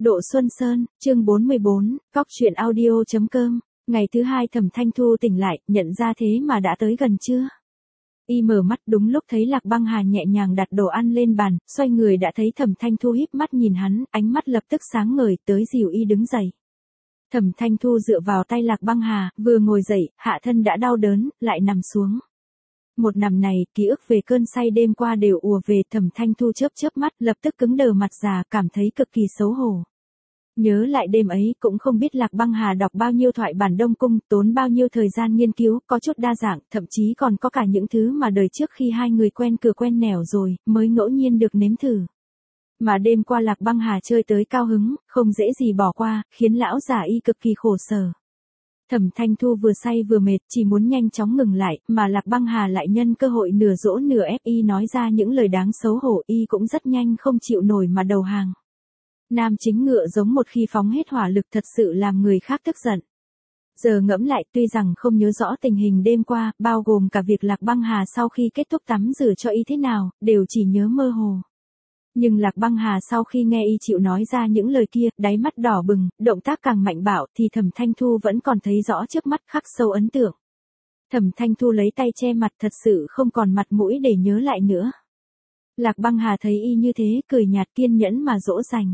Độ Xuân Sơn, chương 44, Cóc truyện audio.com. Ngày thứ hai Thẩm Thanh Thu tỉnh lại, nhận ra thế mà đã tới gần trưa. Y mở mắt đúng lúc thấy Lạc Băng Hà nhẹ nhàng đặt đồ ăn lên bàn, xoay người đã thấy Thẩm Thanh Thu híp mắt nhìn hắn, ánh mắt lập tức sáng ngời, tới dìu Y đứng dậy. Thẩm Thanh Thu dựa vào tay Lạc Băng Hà, vừa ngồi dậy, hạ thân đã đau đớn, lại nằm xuống. Một nằm này, ký ức về cơn say đêm qua đều ùa về. Thẩm Thanh Thu chớp chớp mắt, lập tức cứng đờ mặt già, cảm thấy cực kỳ xấu hổ. Nhớ lại đêm ấy, cũng không biết Lạc Băng Hà đọc bao nhiêu thoại bản Đông Cung, tốn bao nhiêu thời gian nghiên cứu, có chút đa dạng, thậm chí còn có cả những thứ mà đời trước khi hai người quen cửa quen nẻo rồi, mới ngẫu nhiên được nếm thử. Mà đêm qua Lạc Băng Hà chơi tới cao hứng, không dễ gì bỏ qua, khiến lão già Y cực kỳ khổ sở. Thẩm Thanh Thu vừa say vừa mệt, chỉ muốn nhanh chóng ngừng lại, mà Lạc Băng Hà lại nhân cơ hội nửa dỗ nửa ép Y nói ra những lời đáng xấu hổ. Y cũng rất nhanh không chịu nổi mà đầu hàng. Nam chính ngựa giống một khi phóng hết hỏa lực thật sự làm người khác tức giận. Giờ ngẫm lại, tuy rằng không nhớ rõ tình hình đêm qua, bao gồm cả việc Lạc Băng Hà sau khi kết thúc tắm rửa cho Y thế nào, đều chỉ nhớ mơ hồ. Nhưng Lạc Băng Hà sau khi nghe Y chịu nói ra những lời kia, đáy mắt đỏ bừng, động tác càng mạnh bạo, thì Thẩm Thanh Thu vẫn còn thấy rõ trước mắt, khắc sâu ấn tượng. Thẩm Thanh Thu lấy tay che mặt, thật sự không còn mặt mũi để nhớ lại nữa. Lạc Băng Hà thấy Y như thế, cười nhạt kiên nhẫn mà dỗ dành.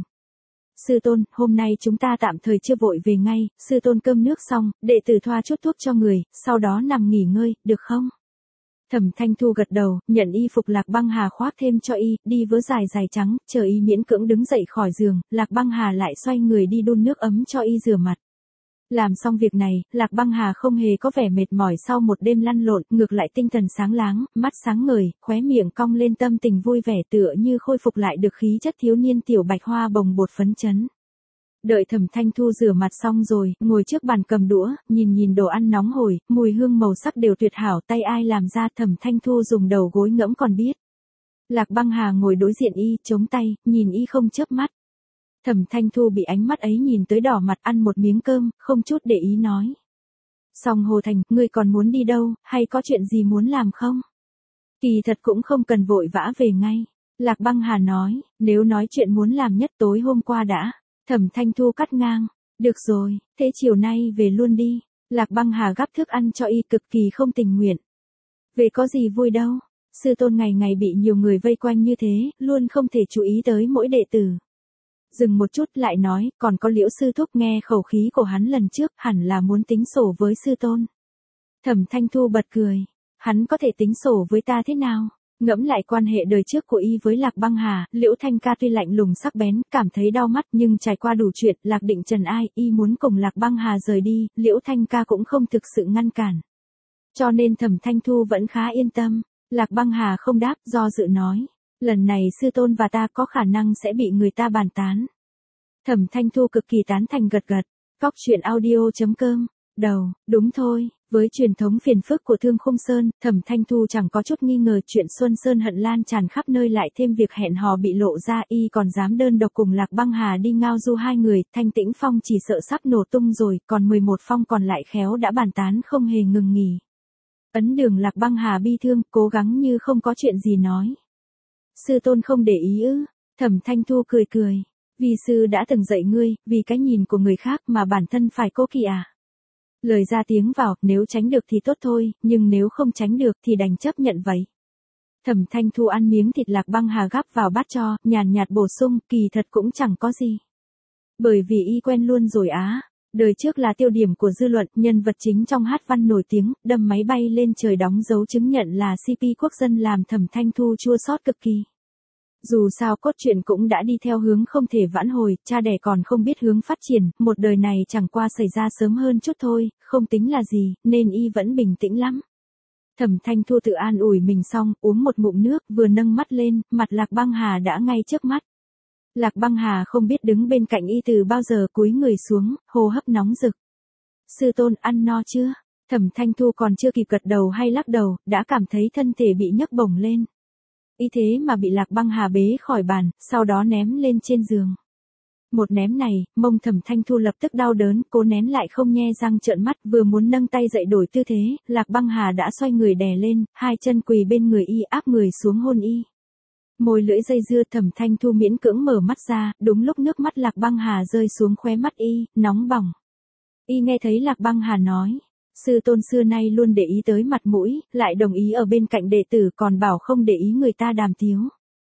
Sư tôn, hôm nay chúng ta tạm thời chưa vội về ngay, sư tôn cơm nước xong, đệ tử thoa chút thuốc cho người, sau đó nằm nghỉ ngơi, được không? Thẩm Thanh Thu gật đầu, nhận y phục Lạc Băng Hà khoác thêm cho Y, đi vớ dài dài trắng, chờ Y miễn cưỡng đứng dậy khỏi giường, Lạc Băng Hà lại xoay người đi đun nước ấm cho Y rửa mặt. Làm xong việc này, Lạc Băng Hà không hề có vẻ mệt mỏi sau một đêm lăn lộn, ngược lại tinh thần sáng láng, mắt sáng ngời, khóe miệng cong lên tâm tình vui vẻ tựa như khôi phục lại được khí chất thiếu niên tiểu bạch hoa bồng bột phấn chấn. Đợi Thẩm Thanh Thu rửa mặt xong rồi, ngồi trước bàn cầm đũa, nhìn đồ ăn nóng hổi, mùi hương màu sắc đều tuyệt hảo, tay ai làm ra. Thẩm Thanh Thu dùng đầu gối ngẫm còn biết. Lạc Băng Hà ngồi đối diện Y, chống tay, nhìn Y không chớp mắt. Thẩm Thanh Thu bị ánh mắt ấy nhìn tới đỏ mặt, ăn một miếng cơm, không chút để ý nói. Xong Hồ Thành, ngươi còn muốn đi đâu, hay có chuyện gì muốn làm không? Kỳ thật cũng không cần vội vã về ngay. Lạc Băng Hà nói, nếu nói chuyện muốn làm nhất tối hôm qua đã. Thẩm Thanh Thu cắt ngang. Được rồi, thế chiều nay về luôn đi. Lạc Băng Hà gắp thức ăn cho Y cực kỳ không tình nguyện. Về có gì vui đâu. Sư tôn ngày ngày bị nhiều người vây quanh như thế, luôn không thể chú ý tới mỗi đệ tử. Dừng một chút lại nói, còn có Liễu sư thúc. Nghe khẩu khí của hắn lần trước, hẳn là muốn tính sổ với sư tôn. Thẩm Thanh Thu bật cười. Hắn có thể tính sổ với ta thế nào? Ngẫm lại quan hệ đời trước của Y với Lạc Băng Hà, Liễu Thanh Ca tuy lạnh lùng sắc bén, cảm thấy đau mắt, nhưng trải qua đủ chuyện, Lạc Định trần ai, Y muốn cùng Lạc Băng Hà rời đi, Liễu Thanh Ca cũng không thực sự ngăn cản. Cho nên Thẩm Thanh Thu vẫn khá yên tâm. Lạc Băng Hà không đáp, do dự nói. Lần này sư tôn và ta có khả năng sẽ bị người ta bàn tán. Thẩm Thanh Thu cực kỳ tán thành gật gật. Cóc truyện audio.com. Đầu, đúng thôi, với truyền thống phiền phức của Thương Khung Sơn, Thẩm Thanh Thu chẳng có chút nghi ngờ chuyện Xuân Sơn hận lan tràn khắp nơi, lại thêm việc hẹn hò bị lộ ra. Y còn dám đơn độc cùng Lạc Băng Hà đi ngao du hai người, Thanh Tĩnh Phong chỉ sợ sắp nổ tung rồi, còn 11 phong còn lại khéo đã bàn tán không hề ngừng nghỉ. Ấn Đường Lạc Băng Hà bi thương, cố gắng như không có chuyện gì nói. Sư tôn không để ý ư? Thẩm Thanh Thu cười cười. Vì sư đã từng dạy ngươi, vì cái nhìn của người khác mà bản thân phải cố kỵ à? Lời ra tiếng vào, nếu tránh được thì tốt thôi, nhưng nếu không tránh được thì đành chấp nhận vậy. Thẩm Thanh Thu ăn miếng thịt Lạc Băng Hà gắp vào bát cho, nhàn nhạt bổ sung, kỳ thật cũng chẳng có gì. Bởi vì Y quen luôn rồi á. Đời trước là tiêu điểm của dư luận, nhân vật chính trong hát văn nổi tiếng, đâm máy bay lên trời đóng dấu chứng nhận là CP quốc dân, làm Thẩm Thanh Thu chua xót cực kỳ. Dù sao cốt truyện cũng đã đi theo hướng không thể vãn hồi, cha đẻ còn không biết hướng phát triển, một đời này chẳng qua xảy ra sớm hơn chút thôi, không tính là gì, nên Y vẫn bình tĩnh lắm. Thẩm Thanh Thu tự an ủi mình xong, uống một ngụm nước, vừa nâng mắt lên, mặt Lạc Băng Hà đã ngay trước mắt. Lạc Băng Hà không biết đứng bên cạnh Y từ bao giờ, cúi người xuống, hô hấp nóng rực. Sư tôn, ăn no chưa? Thẩm Thanh Thu còn chưa kịp gật đầu hay lắc đầu, đã cảm thấy thân thể bị nhấc bổng lên. Y thế mà bị Lạc Băng Hà bế khỏi bàn, sau đó ném lên trên giường. Một ném này, mông Thẩm Thanh Thu lập tức đau đớn, cố nén lại không nhe răng trợn mắt, vừa muốn nâng tay dậy đổi tư thế, Lạc Băng Hà đã xoay người đè lên, hai chân quỳ bên người Y, áp người xuống hôn Y. Môi lưỡi dây dưa, Thẩm Thanh Thu miễn cưỡng mở mắt ra, đúng lúc nước mắt Lạc Băng Hà rơi xuống khóe mắt y, nóng bỏng. Y nghe thấy Lạc Băng Hà nói, sư tôn xưa nay luôn để ý tới mặt mũi, lại đồng ý ở bên cạnh đệ tử còn bảo không để ý người ta đàm tiếu.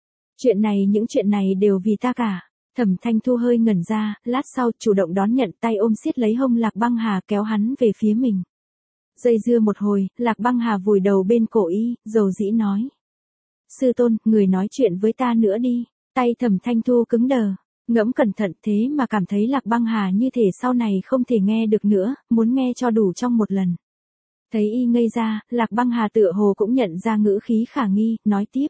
Những chuyện này đều vì ta cả. Thẩm Thanh Thu hơi ngẩn ra, lát sau chủ động đón nhận, tay ôm siết lấy hông Lạc Băng Hà kéo hắn về phía mình. Dây dưa một hồi, Lạc Băng Hà vùi đầu bên cổ y, dầu dĩ nói. Sư tôn, người nói chuyện với ta nữa đi. Tay Thẩm Thanh Thu cứng đờ, ngẫm cẩn thận thế mà cảm thấy Lạc Băng Hà như thể sau này không thể nghe được nữa, muốn nghe cho đủ trong một lần. Thấy y ngây ra, Lạc Băng Hà tựa hồ cũng nhận ra ngữ khí khả nghi, nói tiếp.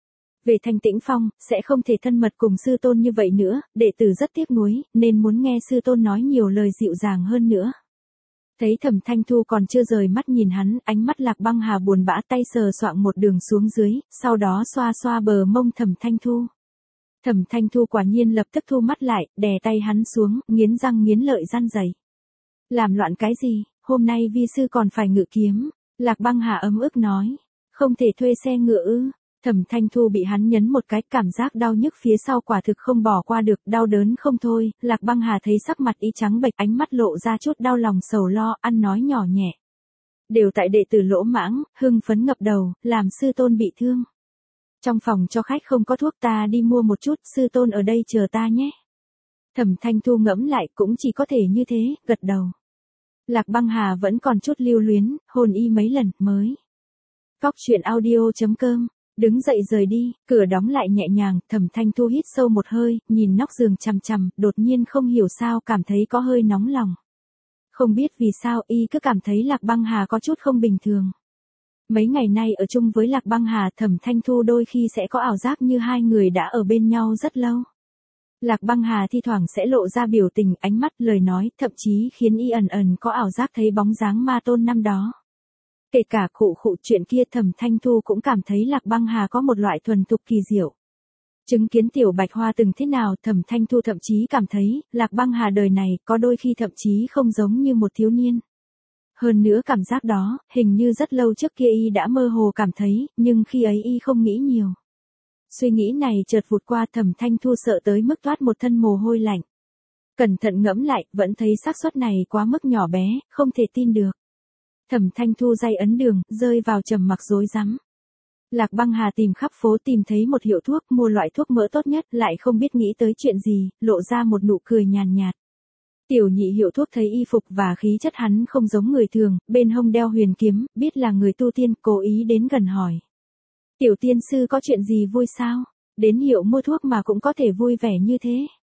Về Thanh Tĩnh Phong, sẽ không thể thân mật cùng sư tôn như vậy nữa, đệ tử rất tiếc nuối, nên muốn nghe sư tôn nói nhiều lời dịu dàng hơn nữa. Thấy Thẩm Thanh Thu còn chưa rời mắt nhìn hắn, ánh mắt Lạc Băng Hà buồn bã, tay sờ soạng một đường xuống dưới, sau đó xoa xoa bờ mông Thẩm Thanh Thu. Thẩm Thanh Thu quả nhiên lập tức thu mắt lại, đè tay hắn xuống, nghiến răng nghiến lợi răn rẩy. Làm loạn cái gì, hôm nay vi sư còn phải ngự kiếm. Lạc Băng Hà ấm ức nói, không thể thuê xe ngựa ư? Thẩm Thanh Thu bị hắn nhấn một cái, cảm giác đau nhức phía sau quả thực không bỏ qua được, đau đớn không thôi. Lạc Băng Hà thấy sắc mặt y trắng bệch, ánh mắt lộ ra chút đau lòng sầu lo, ăn nói nhỏ nhẹ. Đều tại đệ tử lỗ mãng, hưng phấn ngập đầu, làm sư tôn bị thương. Trong phòng cho khách không có thuốc, ta đi mua một chút, sư tôn ở đây chờ ta nhé. Thẩm Thanh Thu ngẫm lại, cũng chỉ có thể như thế, gật đầu. Lạc Băng Hà vẫn còn chút lưu luyến, hôn y mấy lần, mới. Cóc truyện audio.com. Đứng dậy rời đi, cửa đóng lại nhẹ nhàng, Thẩm Thanh Thu hít sâu một hơi, nhìn nóc giường chằm chằm, đột nhiên không hiểu sao cảm thấy có hơi nóng lòng. Không biết vì sao y cứ cảm thấy Lạc Băng Hà có chút không bình thường. Mấy ngày nay ở chung với Lạc Băng Hà, Thẩm Thanh Thu đôi khi sẽ có ảo giác như hai người đã ở bên nhau rất lâu. Lạc Băng Hà thi thoảng sẽ lộ ra biểu tình, ánh mắt, lời nói, thậm chí khiến y ẩn ẩn có ảo giác thấy bóng dáng ma tôn năm đó. Kể cả khụ chuyện kia, Thẩm Thanh Thu cũng cảm thấy Lạc Băng Hà có một loại thuần thục kỳ diệu. Chứng kiến Tiểu Bạch Hoa từng thế nào, Thẩm Thanh Thu thậm chí cảm thấy, Lạc Băng Hà đời này, có đôi khi thậm chí không giống như một thiếu niên. Hơn nữa cảm giác đó, hình như rất lâu trước kia y đã mơ hồ cảm thấy, nhưng khi ấy y không nghĩ nhiều. Suy nghĩ này chợt vụt qua, Thẩm Thanh Thu sợ tới mức toát một thân mồ hôi lạnh. Cẩn thận ngẫm lại, vẫn thấy xác suất này quá mức nhỏ bé, không thể tin được. Thẩm Thanh Thu day ấn đường, rơi vào trầm mặc rối rắm. Lạc Băng Hà tìm khắp phố tìm thấy một hiệu thuốc, mua loại thuốc mỡ tốt nhất, lại không biết nghĩ tới chuyện gì, lộ ra một nụ cười nhàn nhạt. Tiểu Nhị hiệu thuốc thấy y phục và khí chất hắn không giống người thường, bên hông đeo huyền kiếm, biết là người tu tiên, cố ý đến gần hỏi. Tiểu tiên sư có chuyện gì vui sao? Đến hiệu mua thuốc mà cũng có thể vui vẻ như thế.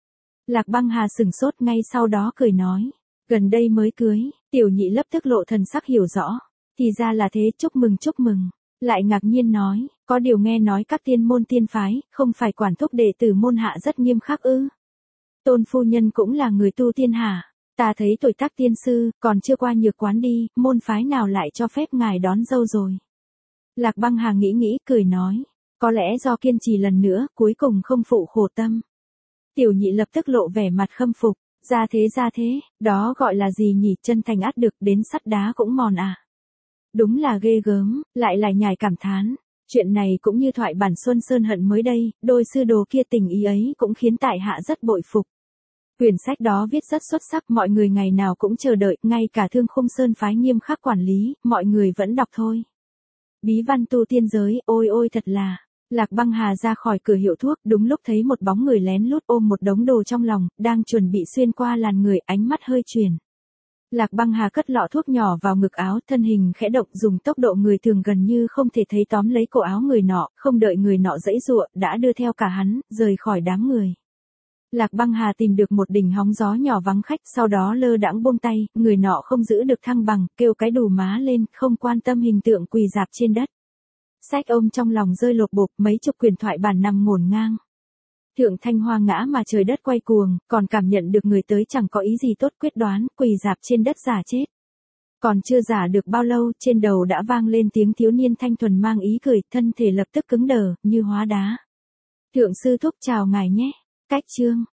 Lạc Băng Hà sửng sốt, ngay sau đó cười nói. Gần đây mới cưới. Tiểu Nhị lập tức lộ thần sắc hiểu rõ. Thì ra là thế, chúc mừng chúc mừng. Lại ngạc nhiên nói, có điều nghe nói các tiên môn tiên phái, không phải quản thúc đệ tử môn hạ rất nghiêm khắc ư? Tôn phu nhân cũng là người tu tiên hả? Ta thấy tuổi tác tiên sư, còn chưa qua nhược quán đi, môn phái nào lại cho phép ngài đón dâu rồi? Lạc Băng Hà nghĩ, cười nói, có lẽ do kiên trì lần nữa, cuối cùng không phụ khổ tâm. Tiểu Nhị lập tức lộ vẻ mặt khâm phục, ra thế, đó gọi là gì nhỉ, chân thành ắt được, đến sắt đá cũng mòn à. Đúng là ghê gớm, lại nhải cảm thán. Chuyện này cũng như thoại bản Xuân Sơn Hận mới đây, đôi sư đồ kia tình ý ấy cũng khiến tại hạ rất bội phục. Quyển sách đó viết rất xuất sắc, mọi người ngày nào cũng chờ đợi, ngay cả Thương Khung Sơn phái nghiêm khắc quản lý, mọi người vẫn đọc thôi. Bí văn tu tiên giới, ôi thật là. Lạc Băng Hà ra khỏi cửa hiệu thuốc, đúng lúc thấy một bóng người lén lút ôm một đống đồ trong lòng, đang chuẩn bị xuyên qua làn người, ánh mắt hơi chuyển. Lạc Băng Hà cất lọ thuốc nhỏ vào ngực áo, thân hình khẽ động, dùng tốc độ người thường gần như không thể thấy tóm lấy cổ áo người nọ, không đợi người nọ giãy giụa, đã đưa theo cả hắn, rời khỏi đám người. Lạc Băng Hà tìm được một đỉnh hóng gió nhỏ vắng khách, sau đó lơ đãng buông tay, người nọ không giữ được thăng bằng, kêu cái đù má lên, không quan tâm hình tượng quỳ rạp trên đất. Sách ôm trong lòng rơi lột bột, mấy chục quyển thoại bản nằm ngổn ngang. Thượng Thanh Hoa ngã mà trời đất quay cuồng, còn cảm nhận được người tới chẳng có ý gì tốt, quyết đoán, quỳ rạp trên đất giả chết. Còn chưa giả được bao lâu, trên đầu đã vang lên tiếng thiếu niên thanh thuần mang ý cười, thân thể lập tức cứng đờ, như hóa đá. Thượng sư thúc chào ngài nhé. Cách chương.